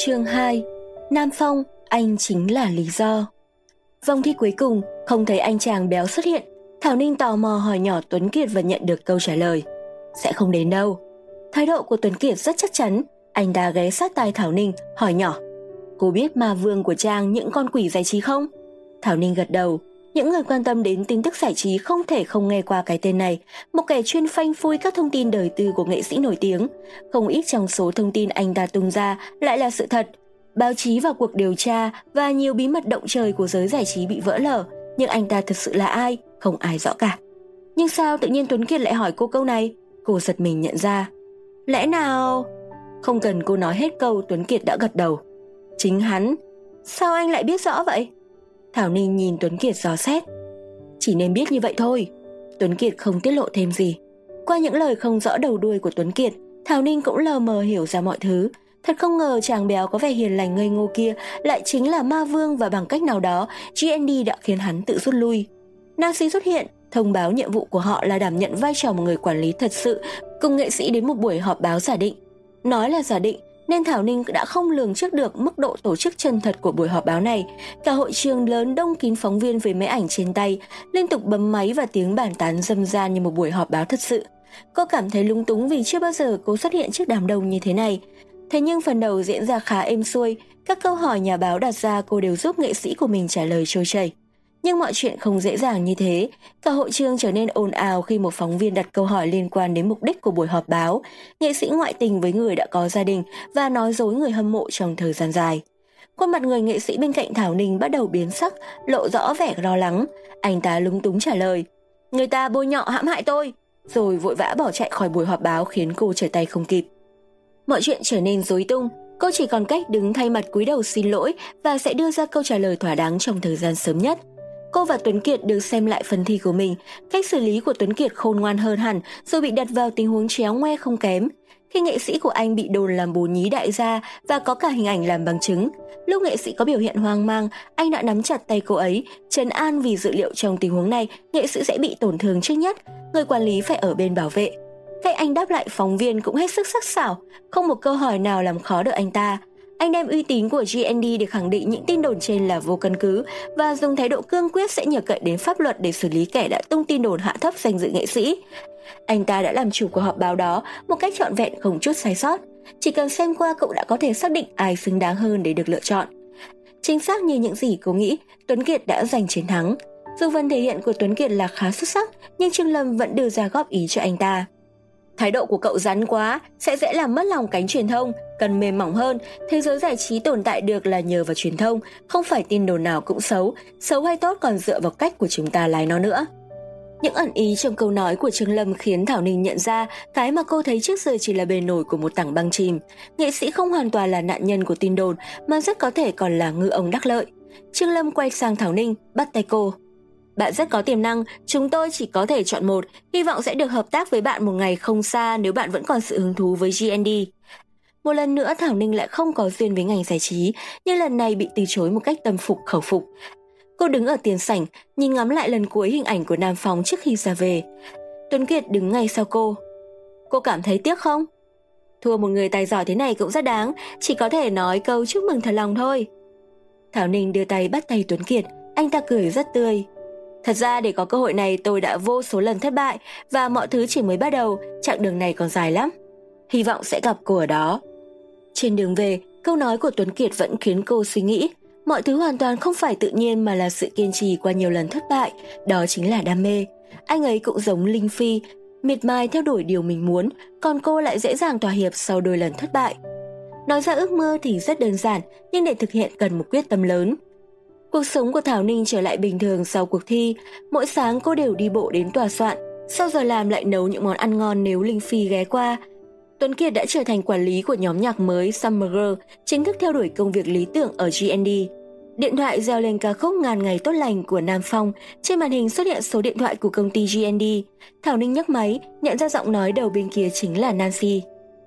Chương 2. Nam Phong, anh chính là lý do. Vòng thi cuối cùng, không thấy anh chàng béo xuất hiện. Thảo Ninh tò mò hỏi nhỏ Tuấn Kiệt và nhận được câu trả lời: sẽ không đến đâu. Thái độ của Tuấn Kiệt rất chắc chắn. Anh ta ghé sát tai Thảo Ninh, hỏi nhỏ: cô biết ma vương của Trang những con quỷ giải trí không? Thảo Ninh gật đầu. Những người quan tâm đến tin tức giải trí không thể không nghe qua cái tên này, một kẻ chuyên phanh phui các thông tin đời tư của nghệ sĩ nổi tiếng. Không ít trong số thông tin anh ta tung ra lại là sự thật. Báo chí vào cuộc điều tra và nhiều bí mật động trời của giới giải trí bị vỡ lở, nhưng anh ta thực sự là ai, không ai rõ cả. Nhưng sao tự nhiên Tuấn Kiệt lại hỏi cô câu này? Cô giật mình nhận ra. Lẽ nào... Không cần cô nói hết câu, Tuấn Kiệt đã gật đầu. Chính hắn. Sao anh lại biết rõ vậy? Thảo Ninh nhìn Tuấn Kiệt dò xét. Chỉ nên biết như vậy thôi. Tuấn Kiệt không tiết lộ thêm gì. Qua những lời không rõ đầu đuôi của Tuấn Kiệt, Thảo Ninh cũng lờ mờ hiểu ra mọi thứ. Thật không ngờ chàng béo có vẻ hiền lành ngây ngô kia lại chính là ma vương, và bằng cách nào đó GND đã khiến hắn tự rút lui. Nancy xuất hiện, thông báo nhiệm vụ của họ là đảm nhận vai trò một người quản lý thật sự, cùng nghệ sĩ đến một buổi họp báo giả định. Nói là giả định nên Thảo Ninh đã không lường trước được mức độ tổ chức chân thật của buổi họp báo này. Cả hội trường lớn đông kín phóng viên với máy ảnh trên tay, liên tục bấm máy và tiếng bàn tán râm ran như một buổi họp báo thật sự. Cô cảm thấy lúng túng vì chưa bao giờ cô xuất hiện trước đám đông như thế này. Thế nhưng phần đầu diễn ra khá êm xuôi, các câu hỏi nhà báo đặt ra cô đều giúp nghệ sĩ của mình trả lời trôi chảy. Nhưng mọi chuyện không dễ dàng như thế. Cả hội trường trở nên ồn ào khi một phóng viên đặt câu hỏi liên quan đến mục đích của buổi họp báo, nghệ sĩ ngoại tình với người đã có gia đình và nói dối người hâm mộ trong thời gian dài. Khuôn mặt người nghệ sĩ bên cạnh Thảo Ninh bắt đầu biến sắc, lộ rõ vẻ lo lắng. Anh ta lúng túng trả lời: người ta bôi nhọ hãm hại tôi, rồi vội vã bỏ chạy khỏi buổi họp báo khiến cô trở tay không kịp. Mọi chuyện trở nên rối tung. Cô chỉ còn cách đứng thay mặt cúi đầu xin lỗi và sẽ đưa ra câu trả lời thỏa đáng trong thời gian sớm nhất. Cô và Tuấn Kiệt được xem lại phần thi của mình. Cách xử lý của Tuấn Kiệt khôn ngoan hơn hẳn, rồi bị đặt vào tình huống chéo ngoe không kém. Khi nghệ sĩ của anh bị đồn làm bồ nhí đại gia và có cả hình ảnh làm bằng chứng, lúc nghệ sĩ có biểu hiện hoang mang, anh đã nắm chặt tay cô ấy, trấn an vì dự liệu trong tình huống này nghệ sĩ sẽ bị tổn thương trước nhất, người quản lý phải ở bên bảo vệ. Cách anh đáp lại phóng viên cũng hết sức sắc sảo, không một câu hỏi nào làm khó được anh ta. Anh đem uy tín của GND để khẳng định những tin đồn trên là vô căn cứ và dùng thái độ cương quyết sẽ nhờ cậy đến pháp luật để xử lý kẻ đã tung tin đồn hạ thấp danh dự nghệ sĩ. Anh ta đã làm chủ cuộc họp báo đó một cách trọn vẹn không chút sai sót. Chỉ cần xem qua cậu đã có thể xác định ai xứng đáng hơn để được lựa chọn. Chính xác như những gì cô nghĩ, Tuấn Kiệt đã giành chiến thắng. Dù phần thể hiện của Tuấn Kiệt là khá xuất sắc, nhưng Trương Lâm vẫn đưa ra góp ý cho anh ta. Thái độ của cậu rắn quá, sẽ dễ làm mất lòng cánh truyền thông, cần mềm mỏng hơn. Thế giới giải trí tồn tại được là nhờ vào truyền thông, không phải tin đồn nào cũng xấu, xấu hay tốt còn dựa vào cách của chúng ta lái nó nữa. Những ẩn ý trong câu nói của Trương Lâm khiến Thảo Ninh nhận ra cái mà cô thấy trước giờ chỉ là bề nổi của một tảng băng chìm. Nghệ sĩ không hoàn toàn là nạn nhân của tin đồn, mà rất có thể còn là ngư ông đắc lợi. Trương Lâm quay sang Thảo Ninh, bắt tay cô. Bạn rất có tiềm năng, chúng tôi chỉ có thể chọn một, hy vọng sẽ được hợp tác với bạn một ngày không xa nếu bạn vẫn còn sự hứng thú với GND. Một lần nữa Thảo Ninh lại không có duyên với ngành giải trí, nhưng lần này bị từ chối một cách tâm phục khẩu phục. Cô đứng ở tiền sảnh, nhìn ngắm lại lần cuối hình ảnh của Nam Phong trước khi ra về. Tuấn Kiệt đứng ngay sau cô. Cô cảm thấy tiếc không? Thua một người tài giỏi thế này cũng rất đáng, chỉ có thể nói câu chúc mừng thật lòng thôi. Thảo Ninh đưa tay bắt tay Tuấn Kiệt, anh ta cười rất tươi. Thật ra để có cơ hội này tôi đã vô số lần thất bại và mọi thứ chỉ mới bắt đầu, chặng đường này còn dài lắm. Hy vọng sẽ gặp cô ở đó. Trên đường về, câu nói của Tuấn Kiệt vẫn khiến cô suy nghĩ. Mọi thứ hoàn toàn không phải tự nhiên mà là sự kiên trì qua nhiều lần thất bại, đó chính là đam mê. Anh ấy cũng giống Linh Phi, miệt mài theo đuổi điều mình muốn, còn cô lại dễ dàng thỏa hiệp sau đôi lần thất bại. Nói ra ước mơ thì rất đơn giản, nhưng để thực hiện cần một quyết tâm lớn. Cuộc sống của Thảo Ninh trở lại bình thường sau cuộc thi. Mỗi sáng cô đều đi bộ đến tòa soạn, sau giờ làm lại nấu những món ăn ngon nếu Linh Phi ghé qua. Tuấn Kiệt đã trở thành quản lý của nhóm nhạc mới Summer Girl, chính thức theo đuổi công việc lý tưởng ở GND. Điện thoại reo lên ca khúc Ngàn Ngày Tốt Lành của Nam Phong, trên màn hình xuất hiện số điện thoại của công ty GND. Thảo Ninh nhấc máy, nhận ra giọng nói đầu bên kia chính là Nancy.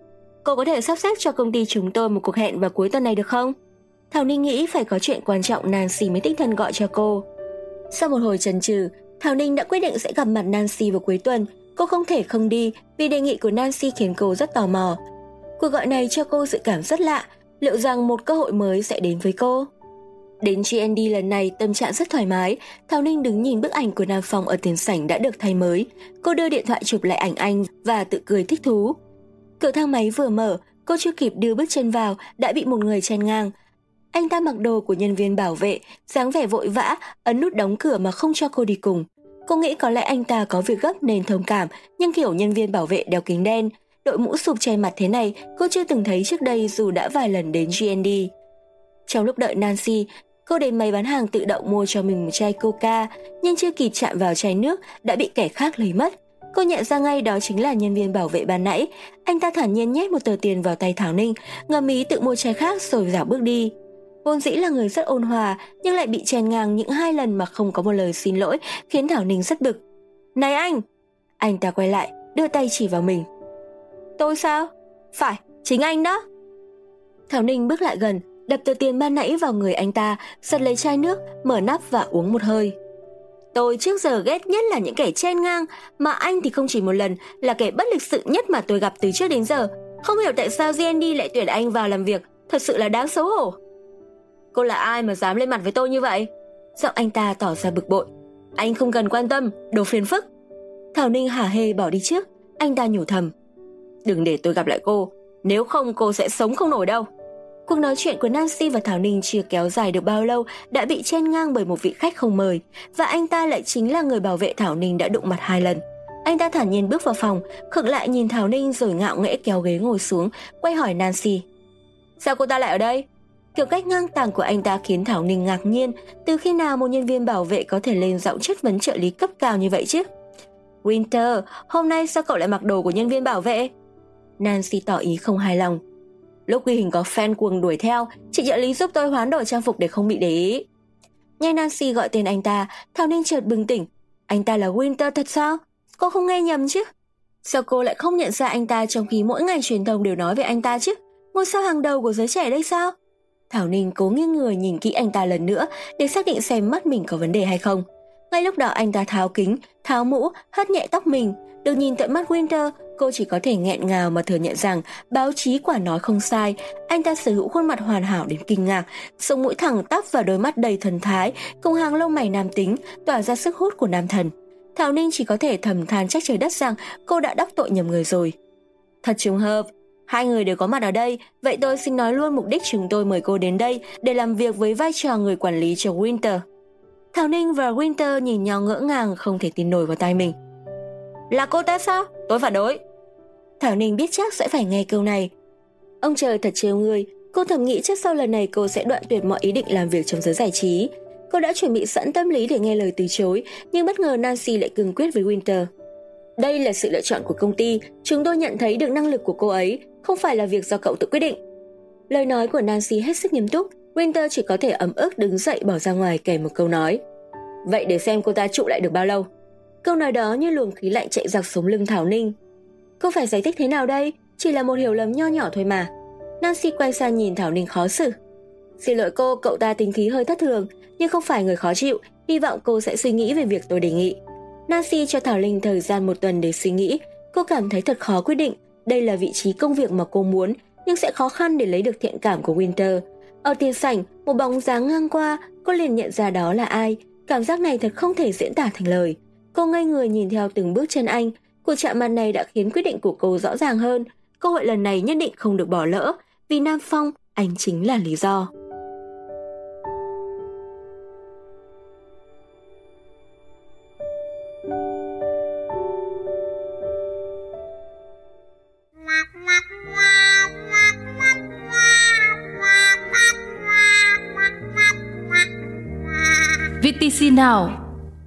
Cô có thể sắp xếp cho công ty chúng tôi một cuộc hẹn vào cuối tuần này được không? Thảo Ninh nghĩ phải có chuyện quan trọng Nancy mới tích thần gọi cho cô. Sau một hồi chần chừ, Thảo Ninh đã quyết định sẽ gặp mặt Nancy vào cuối tuần. Cô không thể không đi vì đề nghị của Nancy khiến cô rất tò mò. Cuộc gọi này cho cô dự cảm rất lạ. Liệu rằng một cơ hội mới sẽ đến với cô? Đến GND lần này tâm trạng rất thoải mái, Thảo Ninh đứng nhìn bức ảnh của Nam Phong ở tiền sảnh đã được thay mới. Cô đưa điện thoại chụp lại ảnh anh và tự cười thích thú. Cửa thang máy vừa mở, cô chưa kịp đưa bước chân vào đã bị một người chen ngang. Anh ta mặc đồ của nhân viên bảo vệ, dáng vẻ vội vã, ấn nút đóng cửa mà không cho cô đi cùng. Cô nghĩ có lẽ anh ta có việc gấp nên thông cảm, nhưng kiểu nhân viên bảo vệ đeo kính đen, đội mũ sụp che mặt thế này cô chưa từng thấy trước đây dù đã vài lần đến GND. Trong lúc đợi Nancy, cô đến máy bán hàng tự động mua cho mình một chai Coca, nhưng chưa kịp chạm vào chai nước đã bị kẻ khác lấy mất. Cô nhận ra ngay đó chính là nhân viên bảo vệ ban nãy. Anh ta thản nhiên nhét một tờ tiền vào tay Thảo Ninh, ngầm ý tự mua chai khác rồi dạo bước đi. Vốn dĩ là người rất ôn hòa, nhưng lại bị chen ngang những 2 lần mà không có một lời xin lỗi, khiến Thảo Ninh rất bực. Này anh! Anh ta quay lại, đưa tay chỉ vào mình. Tôi sao? Phải, chính anh đó. Thảo Ninh bước lại gần, đập tờ tiền ban nãy vào người anh ta, giật lấy chai nước, mở nắp và uống một hơi. Tôi trước giờ ghét nhất là những kẻ chen ngang, mà anh thì không chỉ một lần, là kẻ bất lịch sự nhất mà tôi gặp từ trước đến giờ. Không hiểu tại sao GND lại tuyển anh vào làm việc, thật sự là đáng xấu hổ. Cô là ai mà dám lên mặt với tôi như vậy? Giọng anh ta tỏ ra bực bội. Anh không cần quan tâm, đồ phiền phức. Thảo Ninh hả hê bỏ đi trước, anh ta nhủ thầm. Đừng để tôi gặp lại cô, nếu không cô sẽ sống không nổi đâu. Cuộc nói chuyện của Nancy và Thảo Ninh chưa kéo dài được bao lâu đã bị chen ngang bởi một vị khách không mời, và anh ta lại chính là người bảo vệ Thảo Ninh đã đụng mặt 2 lần. Anh ta thản nhiên bước vào phòng, khựng lại nhìn Thảo Ninh rồi ngạo nghễ kéo ghế ngồi xuống, quay hỏi Nancy. Sao cô ta lại ở đây? Kiểu cách ngang tàng của anh ta khiến Thảo Ninh ngạc nhiên, từ khi nào một nhân viên bảo vệ có thể lên giọng chất vấn trợ lý cấp cao như vậy chứ? Winter, hôm nay sao cậu lại mặc đồ của nhân viên bảo vệ? Nancy tỏ ý không hài lòng. Lúc ghi hình có fan cuồng đuổi theo, chị trợ lý giúp tôi hoán đổi trang phục để không bị để ý. Nghe Nancy gọi tên anh ta, Thảo Ninh chợt bừng tỉnh. Anh ta là Winter thật sao? Cô không nghe nhầm chứ? Sao cô lại không nhận ra anh ta trong khi mỗi ngày truyền thông đều nói về anh ta chứ? Ngôi sao hàng đầu của giới trẻ đây sao? Thảo Ninh cố nghiêng người nhìn kỹ anh ta lần nữa để xác định xem mắt mình có vấn đề hay không. Ngay lúc đó anh ta tháo kính, tháo mũ, hất nhẹ tóc mình. Được nhìn tận mắt Winter, cô chỉ có thể nghẹn ngào mà thừa nhận rằng báo chí quả nói không sai. Anh ta sở hữu khuôn mặt hoàn hảo đến kinh ngạc, sống mũi thẳng tắp và đôi mắt đầy thần thái, cùng hàng lông mày nam tính, tỏa ra sức hút của nam thần. Thảo Ninh chỉ có thể thầm than trách trời đất rằng cô đã đắc tội nhầm người rồi. Thật trùng hợp, 2 người đều có mặt ở đây, vậy tôi xin nói luôn mục đích chúng tôi mời cô đến đây để làm việc với vai trò người quản lý cho Winter. Thảo Ninh và Winter nhìn nhau ngỡ ngàng không thể tin nổi vào tai mình. Là cô ta sao? Tôi phản đối. Thảo Ninh biết chắc sẽ phải nghe câu này. Ông trời thật trêu người, cô thầm nghĩ chắc sau lần này cô sẽ đoạn tuyệt mọi ý định làm việc trong giới giải trí. Cô đã chuẩn bị sẵn tâm lý để nghe lời từ chối, nhưng bất ngờ Nancy lại cương quyết với Winter. Đây là sự lựa chọn của công ty, chúng tôi nhận thấy được năng lực của cô ấy, không phải là việc do cậu tự quyết định. Lời nói của Nancy hết sức nghiêm túc, Winter chỉ có thể ấm ức đứng dậy bỏ ra ngoài kèm một câu nói. Vậy để xem cô ta trụ lại được bao lâu. Câu nói đó như luồng khí lạnh chạy dọc sống lưng Thảo Ninh. Cô phải giải thích thế nào đây? Chỉ là một hiểu lầm nho nhỏ thôi mà. Nancy quay sang nhìn Thảo Ninh khó xử. Xin lỗi cô, cậu ta tính khí hơi thất thường, nhưng không phải người khó chịu, hy vọng cô sẽ suy nghĩ về việc tôi đề nghị. Nancy cho Thảo Ninh thời gian 1 tuần để suy nghĩ. Cô cảm thấy thật khó quyết định. Đây là vị trí công việc mà cô muốn, nhưng sẽ khó khăn để lấy được thiện cảm của Winter. Ở tiền sảnh, một bóng dáng ngang qua, cô liền nhận ra đó là ai. Cảm giác này thật không thể diễn tả thành lời. Cô ngây người nhìn theo từng bước chân anh. Cuộc chạm mặt này đã khiến quyết định của cô rõ ràng hơn. Cơ hội lần này nhất định không được bỏ lỡ, vì Nam Phong, anh chính là lý do. VTC Now